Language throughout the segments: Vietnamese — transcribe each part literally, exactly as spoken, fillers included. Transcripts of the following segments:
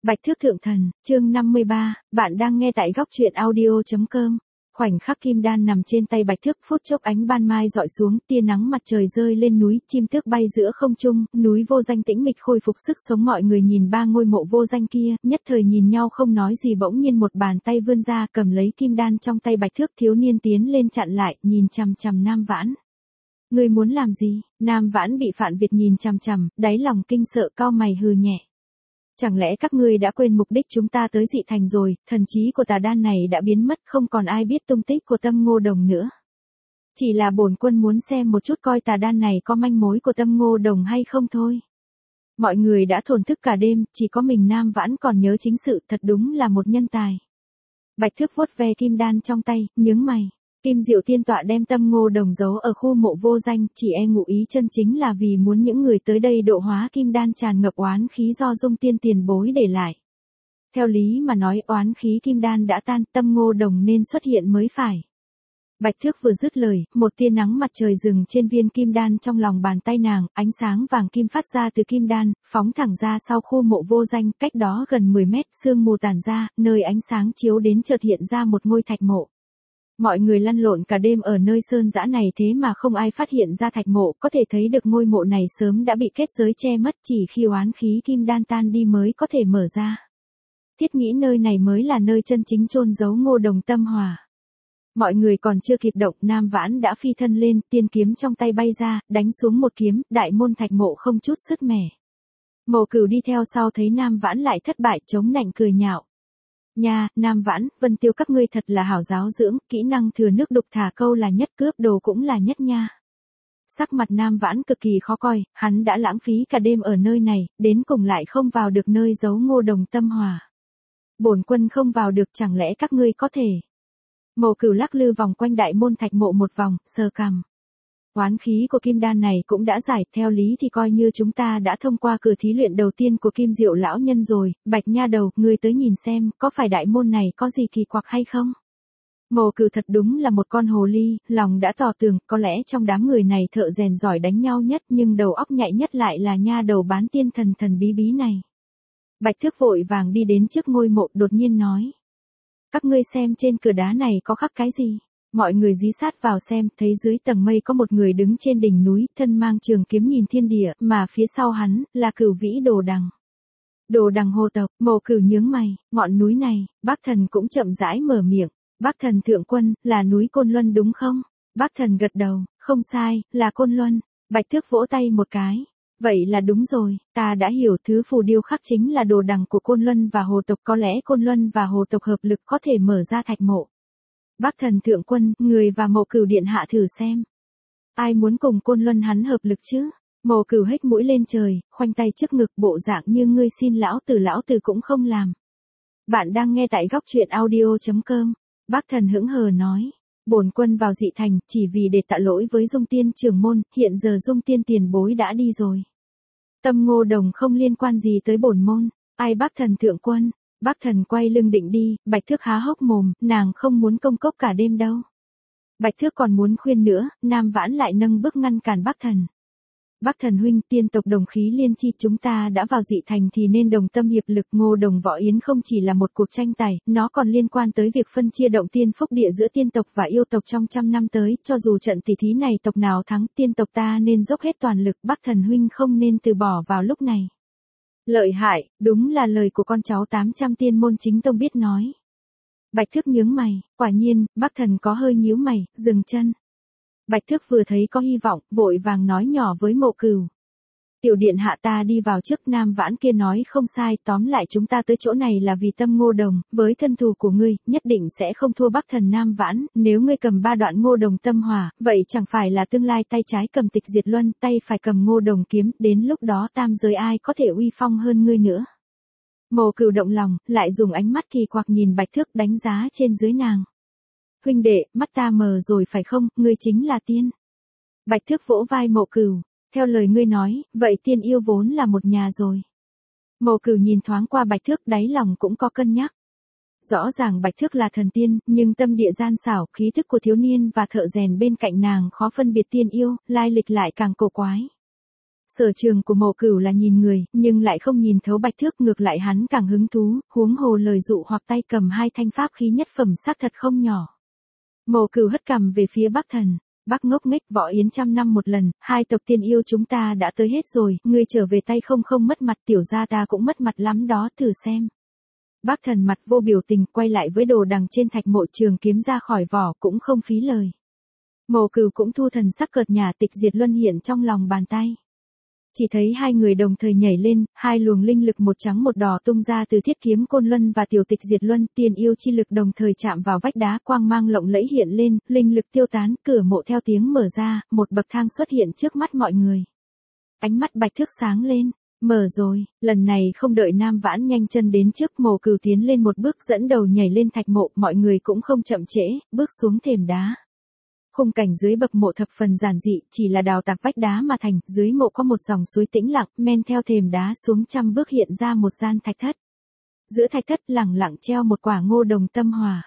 Bạch Thước Thượng Thần, chương năm mươi ba, bạn đang nghe tại góc truyện audio.com. Khoảnh khắc kim đan nằm trên tay Bạch Thước, phút chốc ánh ban mai dọi xuống, tia nắng mặt trời rơi lên núi, chim tước bay giữa không trung, núi vô danh tĩnh mịch khôi phục sức sống. Mọi người nhìn ba ngôi mộ vô danh kia, nhất thời nhìn nhau không nói gì. Bỗng nhiên một bàn tay vươn ra cầm lấy kim đan trong tay Bạch Thước, thiếu niên tiến lên chặn lại, nhìn chằm chằm Nam Vãn. Ngươi muốn làm gì? Nam Vãn bị Phạn Việt nhìn chằm chằm, đáy lòng kinh sợ, cau mày hừ nhẹ. Chẳng lẽ các ngươi đã quên mục đích chúng ta tới dị thành rồi? Thần trí của tà đan này đã biến mất, không còn ai biết tung tích của Tâm Ngô Đồng nữa. Chỉ là bổn quân muốn xem một chút coi tà đan này có manh mối của Tâm Ngô Đồng hay không thôi. Mọi người đã thổn thức cả đêm, chỉ có mình Nam Vãn còn nhớ chính sự, thật đúng là một nhân tài. Bạch Thước vuốt ve kim đan trong tay, nhướng mày. Kim Diệu Tiên Tọa đem Tâm Ngô Đồng giấu ở khu mộ vô danh, chỉ e ngụ ý chân chính là vì muốn những người tới đây độ hóa kim đan tràn ngập oán khí do Dung Tiên tiền bối để lại. Theo lý mà nói, oán khí kim đan đã tan, Tâm Ngô Đồng nên xuất hiện mới phải. Bạch Thước vừa dứt lời, một tia nắng mặt trời dừng trên viên kim đan trong lòng bàn tay nàng, ánh sáng vàng kim phát ra từ kim đan, phóng thẳng ra sau khu mộ vô danh, cách đó gần mười mét, sương mù tản ra, nơi ánh sáng chiếu đến chợt hiện ra một ngôi thạch mộ. Mọi người lăn lộn cả đêm ở nơi sơn dã này thế mà không ai phát hiện ra thạch mộ, có thể thấy được ngôi mộ này sớm đã bị kết giới che mất, chỉ khi oán khí kim đan tan đi mới có thể mở ra. Thiết nghĩ nơi này mới là nơi chân chính chôn giấu Ngô Đồng tâm hòa. Mọi người còn chưa kịp động, Nam Vãn đã phi thân lên, tiên kiếm trong tay bay ra, đánh xuống một kiếm, đại môn thạch mộ không chút sức mẻ. Mộ Cửu đi theo sau thấy Nam Vãn lại thất bại, chống nạnh cười nhạo. Nha, Nam Vãn, Vân Tiêu các ngươi thật là hảo giáo dưỡng, kỹ năng thừa nước đục thả câu là nhất, cướp đồ cũng là nhất nha. Sắc mặt Nam Vãn cực kỳ khó coi, hắn đã lãng phí cả đêm ở nơi này, đến cùng lại không vào được nơi giấu Ngô Đồng tâm hòa. Bổn quân không vào được, chẳng lẽ các ngươi có thể? Mộ Cửu lắc lư vòng quanh đại môn thạch mộ một vòng, sờ cằm. Oán khí của kim đan này cũng đã giải, theo lý thì coi như chúng ta đã thông qua cửa thí luyện đầu tiên của Kim Diệu lão nhân rồi. Bạch nha đầu, ngươi tới nhìn xem, có phải đại môn này có gì kỳ quặc hay không? Mộ Cửu thật đúng là một con hồ ly, lòng đã tỏ tường, có lẽ trong đám người này thợ rèn giỏi đánh nhau nhất nhưng đầu óc nhạy nhất lại là nha đầu bán tiên thần thần bí bí này. Bạch Thước vội vàng đi đến trước ngôi mộ, đột nhiên nói. Các ngươi xem trên cửa đá này có khắc cái gì? Mọi người dí sát vào xem, thấy dưới tầng mây có một người đứng trên đỉnh núi, thân mang trường kiếm nhìn thiên địa, mà phía sau hắn, là Cửu Vĩ Đồ Đằng. Đồ Đằng hồ tộc, Mộ Cửu nhướng mày, ngọn núi này, Bác Thần cũng chậm rãi mở miệng. Bác Thần thượng quân, là núi Côn Luân đúng không? Bác Thần gật đầu, không sai, là Côn Luân. Bạch Thước vỗ tay một cái. Vậy là đúng rồi, ta đã hiểu, thứ phù điêu khắc chính là đồ đằng của Côn Luân và hồ tộc, có lẽ Côn Luân và hồ tộc hợp lực có thể mở ra thạch mộ. Bác Thần thượng quân, người và Mộ Cửu điện hạ thử xem. Ai muốn cùng Côn Luân hắn hợp lực chứ? Mộ Cửu hếch mũi lên trời, khoanh tay trước ngực, bộ dạng như ngươi xin lão tử lão tử cũng không làm. Bạn đang nghe tại góc truyện audio.com. Bác Thần hững hờ nói. Bổn quân vào dị thành, chỉ vì để tạ lỗi với Dung Tiên trưởng môn, hiện giờ Dung Tiên tiền bối đã đi rồi. Tâm Ngô Đồng không liên quan gì tới bổn môn. Ai Bác Thần thượng quân? Bác Thần quay lưng định đi, Bạch Thước há hốc mồm, nàng không muốn công cốc cả đêm đâu. Bạch Thước còn muốn khuyên nữa, Nam Vãn lại nâng bước ngăn cản Bác Thần. Bác Thần huynh, tiên tộc đồng khí liên chi, chúng ta đã vào dị thành thì nên đồng tâm hiệp lực. Ngô Đồng Võ Yến không chỉ là một cuộc tranh tài, nó còn liên quan tới việc phân chia động tiên phúc địa giữa tiên tộc và yêu tộc trong trăm năm tới, cho dù trận tỷ thí này tộc nào thắng, tiên tộc ta nên dốc hết toàn lực, Bác Thần huynh không nên từ bỏ vào lúc này. Lợi hại, đúng là lời của con cháu tám trăm tiên môn chính tông biết nói. Bạch Thước nhướng mày, quả nhiên, Bác Thần có hơi nhíu mày, dừng chân. Bạch Thước vừa thấy có hy vọng, vội vàng nói nhỏ với Mộ Cửu. Tiểu điện hạ ta đi vào trước. Nam Vãn kia nói không sai, tóm lại chúng ta tới chỗ này là vì Tâm Ngô Đồng, với thân thù của ngươi, nhất định sẽ không thua Bắc Thần Nam Vãn, nếu ngươi cầm ba đoạn Ngô Đồng tâm hòa, vậy chẳng phải là tương lai tay trái cầm tịch diệt luân, tay phải cầm Ngô Đồng kiếm, đến lúc đó tam giới ai có thể uy phong hơn ngươi nữa. Mộ Cửu động lòng, lại dùng ánh mắt kỳ quặc nhìn Bạch Thước đánh giá trên dưới nàng. Huynh đệ, mắt ta mờ rồi phải không, ngươi chính là tiên. Bạch Thước vỗ vai Mộ Cửu, theo lời ngươi nói, vậy tiên yêu vốn là một nhà rồi. Mộ Cửu nhìn thoáng qua Bạch Thước, đáy lòng cũng có cân nhắc. Rõ ràng Bạch Thước là thần tiên, nhưng tâm địa gian xảo, khí thức của thiếu niên và thợ rèn bên cạnh nàng khó phân biệt tiên yêu, lai lịch lại càng cổ quái. Sở trường của Mộ Cửu là nhìn người, nhưng lại không nhìn thấu Bạch Thước, ngược lại hắn càng hứng thú, huống hồ lời dụ hoặc tay cầm hai thanh pháp khí nhất phẩm xác thật không nhỏ. Mộ Cửu hất cằm về phía Bắc Thần. Bác ngốc nghếch, Võ Yến trăm năm một lần, hai tộc tiên yêu chúng ta đã tới hết rồi, ngươi trở về tay không không mất mặt, tiểu gia ta cũng mất mặt lắm đó, thử xem. Bác Thần mặt vô biểu tình, quay lại với đồ đằng trên thạch mộ, trường kiếm ra khỏi vỏ, cũng không phí lời. Mộ Cửu cũng thu thần sắc cợt nhả, tịch diệt luân hiện trong lòng bàn tay. Chỉ thấy hai người đồng thời nhảy lên, hai luồng linh lực một trắng một đỏ tung ra từ thiết kiếm côn luân và tiểu tịch diệt luân, tiên yêu chi lực đồng thời chạm vào vách đá, quang mang lộng lẫy hiện lên, linh lực tiêu tán, cửa mộ theo tiếng mở ra, một bậc thang xuất hiện trước mắt mọi người. Ánh mắt Bạch Thước sáng lên, mở rồi, lần này không đợi Nam Vãn nhanh chân đến trước, Mộ Cửu tiến lên một bước dẫn đầu nhảy lên thạch mộ, mọi người cũng không chậm trễ, bước xuống thềm đá. Khung cảnh dưới bậc mộ thập phần giản dị, chỉ là đào tạc vách đá mà thành, dưới mộ có một dòng suối tĩnh lặng, men theo thềm đá xuống trăm bước hiện ra một gian thạch thất. Giữa thạch thất lẳng lặng treo một quả ngô đồng tâm hỏa.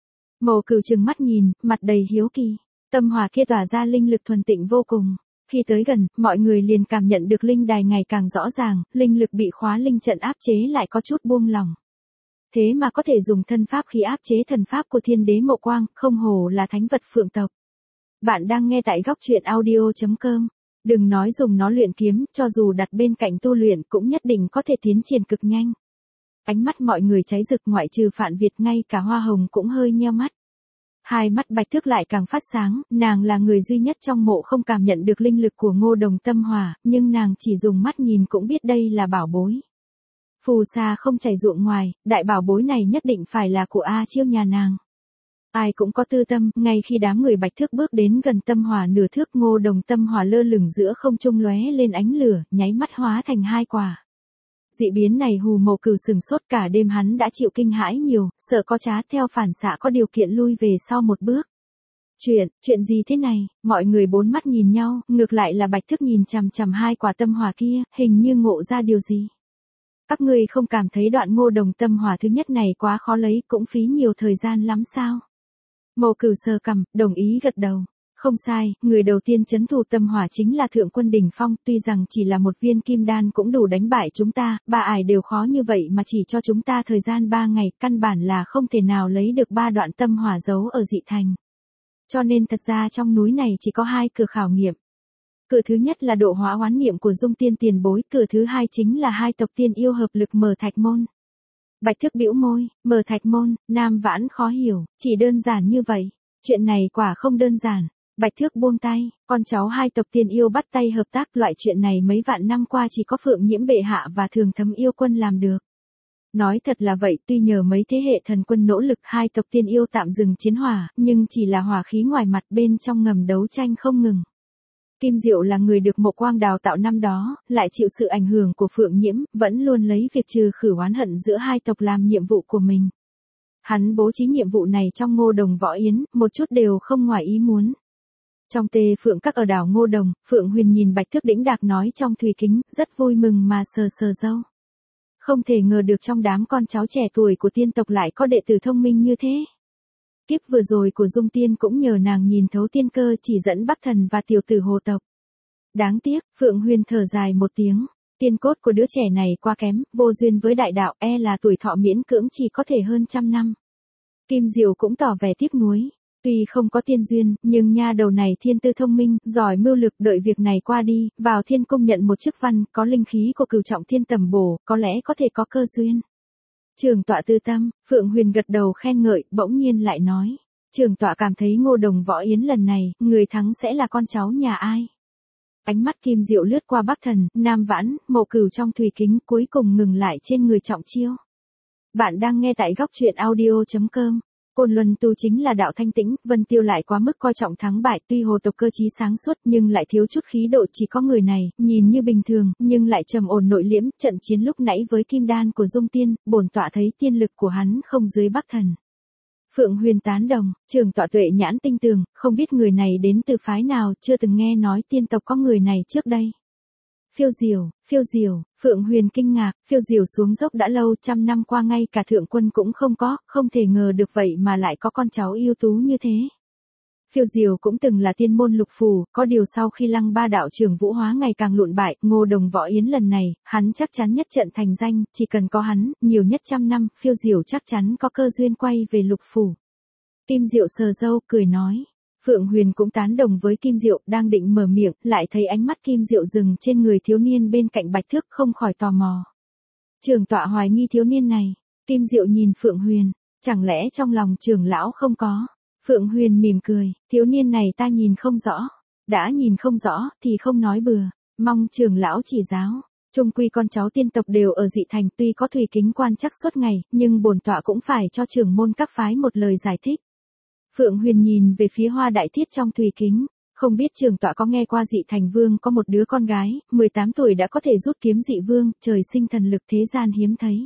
Mộ Cửu trừng mắt nhìn, mặt đầy hiếu kỳ, tâm hỏa kia tỏa ra linh lực thuần tịnh vô cùng. Khi tới gần, mọi người liền cảm nhận được linh đài ngày càng rõ ràng, linh lực bị khóa linh trận áp chế lại có chút buông lỏng. Thế mà có thể dùng thân pháp khí áp chế thần pháp của Thiên Đế Mộ Quang, không hổ là thánh vật phượng tộc. Bạn đang nghe tại góc truyện audio chấm com. Đừng nói dùng nó luyện kiếm, cho dù đặt bên cạnh tu luyện cũng nhất định có thể tiến triển cực nhanh. Ánh mắt mọi người cháy rực, ngoại trừ Phạn Việt ngay cả Hoa Hồng cũng hơi nheo mắt. Hai mắt Bạch Thước lại càng phát sáng, nàng là người duy nhất trong mộ không cảm nhận được linh lực của ngô đồng tâm hỏa, nhưng nàng chỉ dùng mắt nhìn cũng biết đây là bảo bối. Phù sa không chảy ruộng ngoài, đại bảo bối này nhất định phải là của A Chiêu nhà nàng. Ai cũng có tư tâm, ngay khi đám người Bạch Thước bước đến gần tâm hỏa nửa thước, ngô đồng tâm hỏa lơ lửng giữa không trung lóe lên ánh lửa, nháy mắt hóa thành hai quả. Dị biến này hù Mộ Cửu sừng sốt, cả đêm hắn đã chịu kinh hãi nhiều, sợ có trá, theo phản xạ có điều kiện lui về sau một bước. Chuyện, chuyện gì thế này, mọi người bốn mắt nhìn nhau, ngược lại là Bạch Thước nhìn chằm chằm hai quả tâm hỏa kia, hình như ngộ ra điều gì. Các ngươi không cảm thấy đoạn ngô đồng tâm hỏa thứ nhất này quá khó lấy, cũng phí nhiều thời gian lắm sao? Mộ Cửu sờ cằm, đồng ý gật đầu. Không sai, người đầu tiên trấn thủ tâm hỏa chính là Thượng Quân đỉnh phong, tuy rằng chỉ là một viên kim đan cũng đủ đánh bại chúng ta, ba ải đều khó như vậy mà chỉ cho chúng ta thời gian ba ngày, căn bản là không thể nào lấy được ba đoạn tâm hỏa giấu ở dị thành. Cho nên thật ra trong núi này chỉ có hai cửa khảo nghiệm. Cửa thứ nhất là độ hóa oán niệm của Dung Tiên tiền bối, cửa thứ hai chính là hai tộc tiên yêu hợp lực mở thạch môn. Bạch Thước bĩu môi, mở thạch môn, Nam Vãn khó hiểu, chỉ đơn giản như vậy, chuyện này quả không đơn giản. Bạch Thước buông tay, con cháu hai tộc tiên yêu bắt tay hợp tác, loại chuyện này mấy vạn năm qua chỉ có Phượng Nhiễm bệ hạ và Thường Thấm yêu quân làm được. Nói thật là vậy, tuy nhờ mấy thế hệ thần quân nỗ lực hai tộc tiên yêu tạm dừng chiến hỏa, nhưng chỉ là hỏa khí ngoài mặt, bên trong ngầm đấu tranh không ngừng. Kim Diệu là người được Mộ Quang đào tạo năm đó, lại chịu sự ảnh hưởng của Phượng Nhiễm, vẫn luôn lấy việc trừ khử oán hận giữa hai tộc làm nhiệm vụ của mình. Hắn bố trí nhiệm vụ này trong Ngô Đồng Võ Yến, một chút đều không ngoài ý muốn. Trong Tê Phượng Các ở đảo Ngô Đồng, Phượng Huyền nhìn Bạch Thước đĩnh đạc nói trong thủy kính, rất vui mừng mà sờ sờ râu. Không thể ngờ được trong đám con cháu trẻ tuổi của tiên tộc lại có đệ tử thông minh như thế. Kiếp vừa rồi của Dung Tiên cũng nhờ nàng nhìn thấu tiên cơ, chỉ dẫn Bắc Thần và tiểu tử Hồ tộc. Đáng tiếc, Phượng Huyền thở dài một tiếng, tiên cốt của đứa trẻ này quá kém, vô duyên với đại đạo, e là tuổi thọ miễn cưỡng chỉ có thể hơn trăm năm. Kim Diệu cũng tỏ vẻ tiếc nuối. Tuy không có tiên duyên, nhưng nha đầu này thiên tư thông minh, giỏi mưu lược, đợi việc này qua đi, vào thiên cung nhận một chức văn, có linh khí của cửu trọng thiên tầm bổ, có lẽ có thể có cơ duyên. Trường tọa tư tâm, Phượng Huyền gật đầu khen ngợi, bỗng nhiên lại nói. Trường tọa cảm thấy Ngô Đồng Võ Yến lần này, người thắng sẽ là con cháu nhà ai? Ánh mắt Kim Diệu lướt qua Bắc Thần, Nam Vãn, Mộ Cửu trong thủy kính, cuối cùng ngừng lại trên người Trọng Chiêu. Bạn đang nghe tại góc truyện audio chấm com. Côn Luân tu chính là đạo thanh tĩnh, Vân Tiêu lại quá mức coi trọng thắng bại, tuy Hồ tộc cơ trí sáng suốt nhưng lại thiếu chút khí độ, chỉ có người này, nhìn như bình thường, nhưng lại trầm ổn nội liễm, trận chiến lúc nãy với kim đan của Dung Tiên, bổn tọa thấy tiên lực của hắn không dưới Bắc Thần. Phượng Huyền tán đồng, trường tọa tuệ nhãn tinh tường, không biết người này đến từ phái nào, chưa từng nghe nói tiên tộc có người này trước đây. Phiêu Diều, Phiêu Diều, Phượng Huyền kinh ngạc, Phiêu Diều xuống dốc đã lâu, trăm năm qua ngay cả Thượng Quân cũng không có, không thể ngờ được vậy mà lại có con cháu ưu tú như thế. Phiêu Diều cũng từng là tiên môn lục phù, có điều sau khi Lăng Ba đạo trưởng vũ hóa ngày càng lụn bại, Ngô Đồng Võ Yến lần này, hắn chắc chắn nhất trận thành danh, chỉ cần có hắn, nhiều nhất trăm năm, Phiêu Diều chắc chắn có cơ duyên quay về lục phủ. Kim Diệu sờ râu, cười nói. Phượng Huyền cũng tán đồng với Kim Diệu, đang định mở miệng, lại thấy ánh mắt Kim Diệu dừng trên người thiếu niên bên cạnh Bạch Thước, không khỏi tò mò. Trưởng tọa hoài nghi thiếu niên này. Kim Diệu nhìn Phượng Huyền, chẳng lẽ trong lòng trưởng lão không có? Phượng Huyền mỉm cười, thiếu niên này ta nhìn không rõ. Đã nhìn không rõ, thì không nói bừa, mong trưởng lão chỉ giáo. Trung quy con cháu tiên tộc đều ở dị thành, tuy có Thủy Kính quan chắc suốt ngày, nhưng bổn tọa cũng phải cho trưởng môn các phái một lời giải thích. Phượng Huyền nhìn về phía Hoa Đại Thiết trong Thủy Kính, không biết trưởng tọa có nghe qua dị thành vương có một đứa con gái, mười tám tuổi đã có thể rút kiếm dị vương, trời sinh thần lực thế gian hiếm thấy.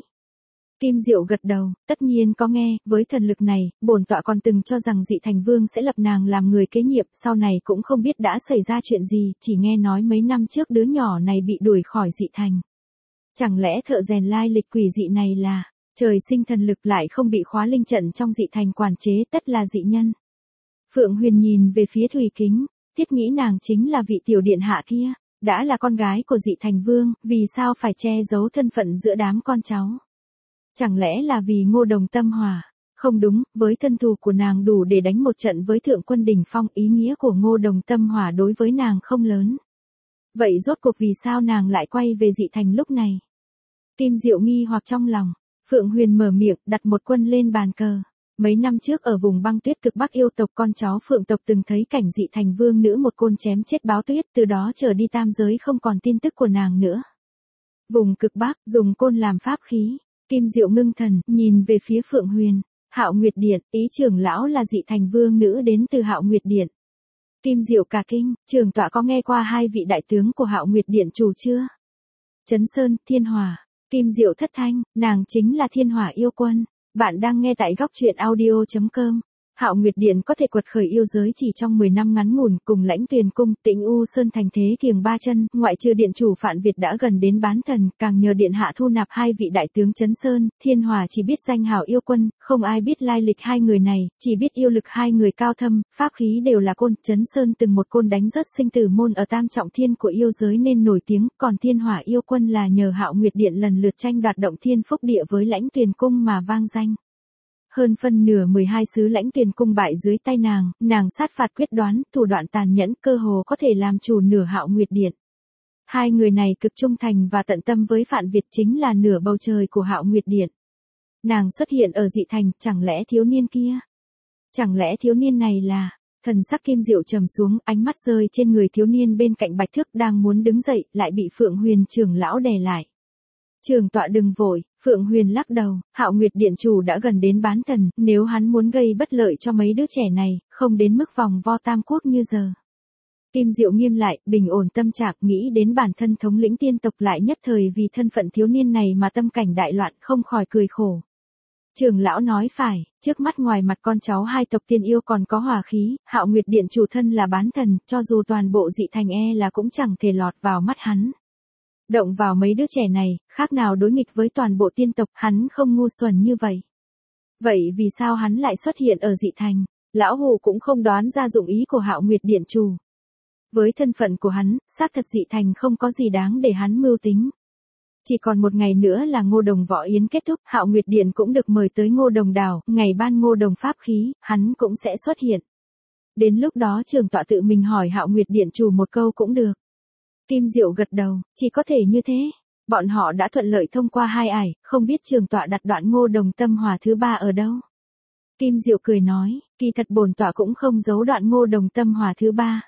Kim Diệu gật đầu, tất nhiên có nghe, với thần lực này, bổn tọa còn từng cho rằng dị thành vương sẽ lập nàng làm người kế nhiệm, sau này cũng không biết đã xảy ra chuyện gì, chỉ nghe nói mấy năm trước đứa nhỏ này bị đuổi khỏi dị thành. Chẳng lẽ thợ rèn lai lịch quỷ dị này là, trời sinh thần lực lại không bị khóa linh trận trong dị thành quản chế, tất là dị nhân. Phượng Huyền nhìn về phía Thủy Kính, thiết nghĩ nàng chính là vị tiểu điện hạ kia, đã là con gái của dị thành vương, vì sao phải che giấu thân phận giữa đám con cháu? Chẳng lẽ là vì Ngô Đồng tâm hòa? Không đúng, với thân thù của nàng đủ để đánh một trận với thượng quân đỉnh phong, ý nghĩa của Ngô Đồng tâm hòa đối với nàng không lớn. Vậy rốt cuộc vì sao nàng lại quay về dị thành lúc này? Kim Diệu nghi hoặc trong lòng, Phượng Huyền mở miệng, đặt một quân lên bàn cờ. Mấy năm trước ở vùng băng tuyết cực bắc yêu tộc con cháu Phượng tộc từng thấy cảnh dị thành vương nữ một côn chém chết báo tuyết, từ đó trở đi tam giới không còn tin tức của nàng nữa. Vùng cực bắc, dùng côn làm pháp khí. Kim Diệu ngưng thần, nhìn về phía Phượng Huyền. Hạo Nguyệt Điện, ý trưởng lão là dị thành vương nữ đến từ Hạo Nguyệt Điện. Kim Diệu cả kinh, trưởng tọa có nghe qua hai vị đại tướng của Hạo Nguyệt Điện chủ chưa? Trấn Sơn, Thiên Hỏa. Kim Diệu thất thanh, nàng chính là Thiên Hỏa yêu quân. Bạn đang nghe tại góc truyện audio chấm com. Hạo Nguyệt Điện có thể quật khởi yêu giới chỉ trong mười năm ngắn ngủn, cùng Lãnh Tuyền cung, Tĩnh U Sơn thành thế kiềng ba chân, ngoại trừ điện chủ Phạn Việt đã gần đến bán thần, càng nhờ điện hạ thu nạp hai vị đại tướng Trấn Sơn, Thiên Hỏa chỉ biết danh hào yêu quân, không ai biết lai lịch hai người này, chỉ biết yêu lực hai người cao thâm, pháp khí đều là côn, Trấn Sơn từng một côn đánh rớt sinh tử môn ở tam trọng thiên của yêu giới nên nổi tiếng, còn Thiên Hỏa yêu quân là nhờ Hạo Nguyệt Điện lần lượt tranh đoạt động thiên phúc địa với Lãnh Tuyền cung mà vang danh. Hơn phân nửa mười hai sứ Lãnh Tuyền cung bại dưới tay nàng, nàng sát phạt quyết đoán, thủ đoạn tàn nhẫn, cơ hồ có thể làm chủ nửa Hạo Nguyệt Điện. Hai người này cực trung thành và tận tâm với Phạn Việt, chính là nửa bầu trời của Hạo Nguyệt Điện. Nàng xuất hiện ở dị thành, chẳng lẽ thiếu niên kia? Chẳng lẽ thiếu niên này là... Thần sắc Kim Diệu trầm xuống, ánh mắt rơi trên người thiếu niên bên cạnh Bạch Thước đang muốn đứng dậy, lại bị Phượng Huyền trưởng lão đè lại. Trưởng tọa đừng vội, Phượng Huyền lắc đầu, Hạo Nguyệt Điện chủ đã gần đến bán thần, nếu hắn muốn gây bất lợi cho mấy đứa trẻ này, không đến mức vòng vo tam quốc như giờ. Kim Diệu nghiêm lại, bình ổn tâm trạng, nghĩ đến bản thân thống lĩnh tiên tộc lại nhất thời vì thân phận thiếu niên này mà tâm cảnh đại loạn, không khỏi cười khổ. Trưởng lão nói phải, trước mắt ngoài mặt con cháu hai tộc tiên yêu còn có hòa khí, Hạo Nguyệt Điện chủ thân là bán thần, cho dù toàn bộ dị thành e là cũng chẳng thể lọt vào mắt hắn. Động vào mấy đứa trẻ này, khác nào đối nghịch với toàn bộ tiên tộc, hắn không ngu xuẩn như vậy. Vậy vì sao hắn lại xuất hiện ở dị thành? Lão Hù cũng không đoán ra dụng ý của Hạo Nguyệt Điện chủ. Với thân phận của hắn, xác thật dị thành không có gì đáng để hắn mưu tính. Chỉ còn một ngày nữa là Ngô Đồng Võ Yến kết thúc, Hạo Nguyệt Điện cũng được mời tới Ngô Đồng đảo, ngày ban Ngô Đồng pháp khí, hắn cũng sẽ xuất hiện. Đến lúc đó trưởng tọa tự mình hỏi Hạo Nguyệt Điện chủ một câu cũng được. Kim Diệu gật đầu, chỉ có thể như thế. Bọn họ đã thuận lợi thông qua hai ải, không biết trưởng tọa đặt đoạn Ngô Đồng tâm hòa thứ ba ở đâu. Kim Diệu cười nói, kỳ thật bổn tọa cũng không giấu đoạn Ngô Đồng tâm hòa thứ ba.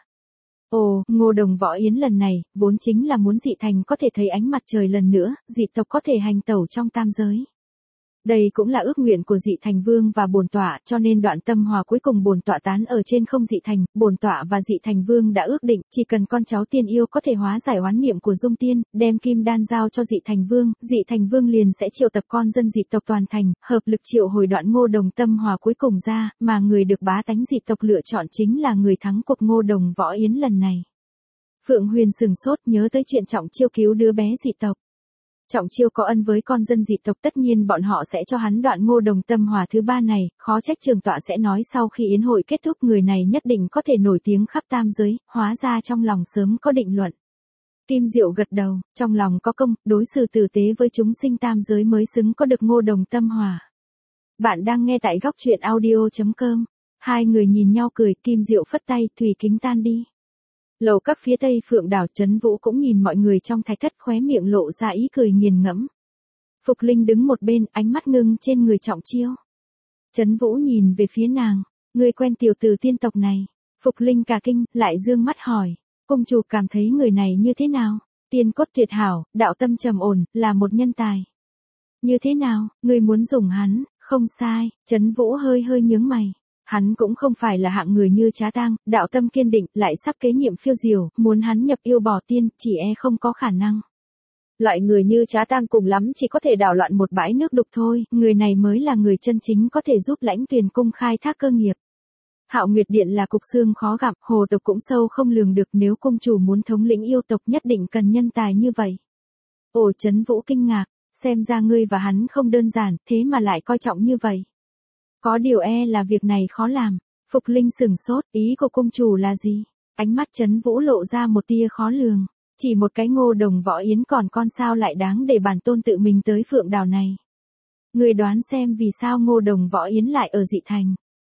Ồ, Ngô Đồng Võ Yến lần này, vốn chính là muốn dị thành có thể thấy ánh mặt trời lần nữa, dị tộc có thể hành tẩu trong tam giới. Đây cũng là ước nguyện của dị thành vương và bổn tọa, cho nên đoạn tâm hòa cuối cùng bổn tọa tán ở trên không dị thành, bổn tọa và dị thành vương đã ước định, chỉ cần con cháu tiên yêu có thể hóa giải oán niệm của Dung Tiên, đem kim đan giao cho dị thành vương, dị thành vương liền sẽ triệu tập con dân dị tộc toàn thành, hợp lực triệu hồi đoạn Ngô Đồng tâm hòa cuối cùng ra, mà người được bá tánh dị tộc lựa chọn chính là người thắng cuộc Ngô Đồng Võ Yến lần này. Phượng Huyền sừng sốt nhớ tới chuyện trọng chiêu cứu đứa bé dị tộc. Trọng Chiêu có ân với con dân dị tộc, tất nhiên bọn họ sẽ cho hắn đoạn ngô đồng tâm hòa thứ ba này, khó trách trường tọa sẽ nói sau khi yến hội kết thúc người này nhất định có thể nổi tiếng khắp tam giới, hóa ra trong lòng sớm có định luận. Kim Diệu gật đầu, trong lòng có công, đối xử tử tế với chúng sinh tam giới mới xứng có được ngô đồng tâm hòa. Bạn đang nghe tại góc truyện audio chấm com. Hai người nhìn nhau cười, Kim Diệu phất tay, thủy kính tan đi. Lầu các phía tây Phượng đảo Trấn Vũ cũng nhìn mọi người trong thạch thất, khóe miệng lộ ra ý cười nghiền ngẫm. Phục Linh đứng một bên, ánh mắt ngưng trên người Trọng Chiêu. Trấn Vũ nhìn về phía nàng, ngươi quen tiểu tử tiên tộc này. Phục Linh cả kinh, lại dương mắt hỏi, công chủ cảm thấy người này như thế nào? Tiên cốt tuyệt hảo, đạo tâm trầm ổn, là một nhân tài. Như thế nào, ngươi muốn dùng hắn? Không sai, Trấn Vũ hơi hơi nhướng mày. Hắn cũng không phải là hạng người như Trá Tang, đạo tâm kiên định, lại sắp kế nhiệm phiêu diều, muốn hắn nhập yêu bỏ tiên, chỉ e không có khả năng. Loại người như Trá Tang cùng lắm chỉ có thể đảo loạn một bãi nước đục thôi, người này mới là người chân chính có thể giúp Lãnh Tuyền Cung khai thác cơ nghiệp. Hạo Nguyệt Điện là cục xương khó gặp, hồ tộc cũng sâu không lường được, nếu cung chủ muốn thống lĩnh yêu tộc nhất định cần nhân tài như vậy. Ồ, Trấn Vũ kinh ngạc, xem ra ngươi và hắn không đơn giản, thế mà lại coi trọng như vậy. Có điều e là việc này khó làm. Phục Linh sửng sốt, ý của cung chủ là gì? Ánh mắt Trấn Vũ lộ ra một tia khó lường. Chỉ một cái ngô đồng võ yến còn con sao lại đáng để bản tôn tự mình tới Phượng đảo này. Người đoán xem vì sao ngô đồng võ yến lại ở dị thành.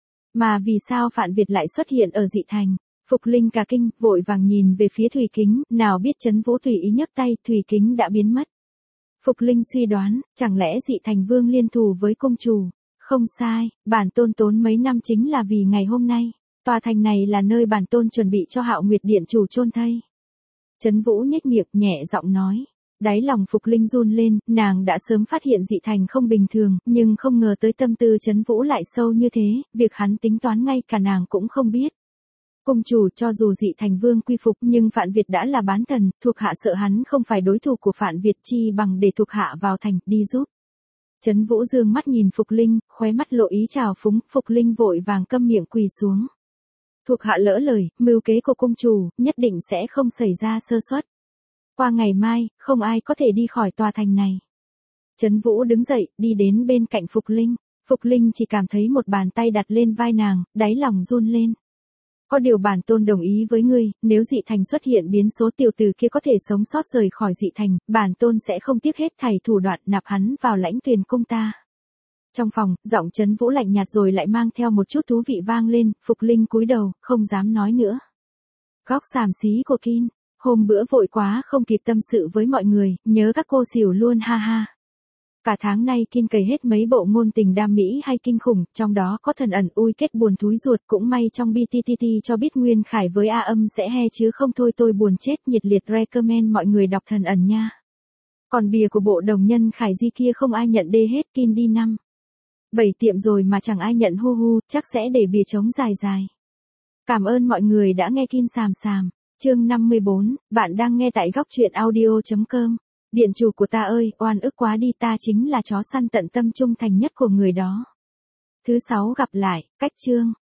Mà vì sao Phạn Việt lại xuất hiện ở dị thành. Phục Linh cả kinh, vội vàng nhìn về phía Thủy Kính, nào biết Trấn Vũ tùy ý nhấc tay, Thủy Kính đã biến mất. Phục Linh suy đoán, chẳng lẽ dị thành vương liên thù với cung chủ. Không sai, bản tôn tốn mấy năm chính là vì ngày hôm nay. Tòa thành này là nơi bản tôn chuẩn bị cho Hạo Nguyệt Điện chủ chôn thây. Trấn Vũ nhếch miệng nhẹ giọng nói. Đáy lòng Phục Linh run lên, nàng đã sớm phát hiện dị thành không bình thường, nhưng không ngờ tới tâm tư Trấn Vũ lại sâu như thế, việc hắn tính toán ngay cả nàng cũng không biết. Cung chủ, cho dù dị thành vương quy phục nhưng Phạn Việt đã là bán thần, thuộc hạ sợ hắn không phải đối thủ của Phạn Việt, chi bằng để thuộc hạ vào thành, đi giúp. Trấn Vũ dương mắt nhìn Phục Linh, khóe mắt lộ ý trào phúng, Phục Linh vội vàng câm miệng quỳ xuống. Thuộc hạ lỡ lời, mưu kế của cung chủ, nhất định sẽ không xảy ra sơ suất. Qua ngày mai, không ai có thể đi khỏi tòa thành này. Trấn Vũ đứng dậy, đi đến bên cạnh Phục Linh. Phục Linh chỉ cảm thấy một bàn tay đặt lên vai nàng, đáy lòng run lên. Có điều bản tôn đồng ý với ngươi, nếu dị thành xuất hiện biến số tiểu tử kia có thể sống sót rời khỏi dị thành, bản tôn sẽ không tiếc hết thảy thủ đoạn nạp hắn vào Lãnh Tuyền Cung ta. Trong phòng, giọng Trấn Vũ lạnh nhạt rồi lại mang theo một chút thú vị vang lên, Phục Linh cúi đầu, không dám nói nữa. Góc xàm xí của Kin, hôm bữa vội quá không kịp tâm sự với mọi người, nhớ các cô xỉu luôn ha ha. Cả tháng nay Kin cày hết mấy bộ ngôn tình đam mỹ hay kinh khủng, trong đó có thần ẩn ui kết buồn thúi ruột, cũng may trong bê tê tê tê cho biết Nguyên Khải với A Âm sẽ he chứ không thôi tôi buồn chết, nhiệt liệt recommend mọi người đọc thần ẩn nha. Còn bìa của bộ đồng nhân Khải Di kia không ai nhận đê hết, Kin đi năm bảy tiệm rồi mà chẳng ai nhận hu hu, chắc sẽ để bìa trống dài dài. Cảm ơn mọi người đã nghe Kin xàm xàm. Chương năm mươi bốn, bạn đang nghe tại góc truyện audio chấm com. Điện chủ của ta ơi, oan ức quá đi, ta chính là chó săn tận tâm trung thành nhất của người đó. Thứ sáu gặp lại, cách chương.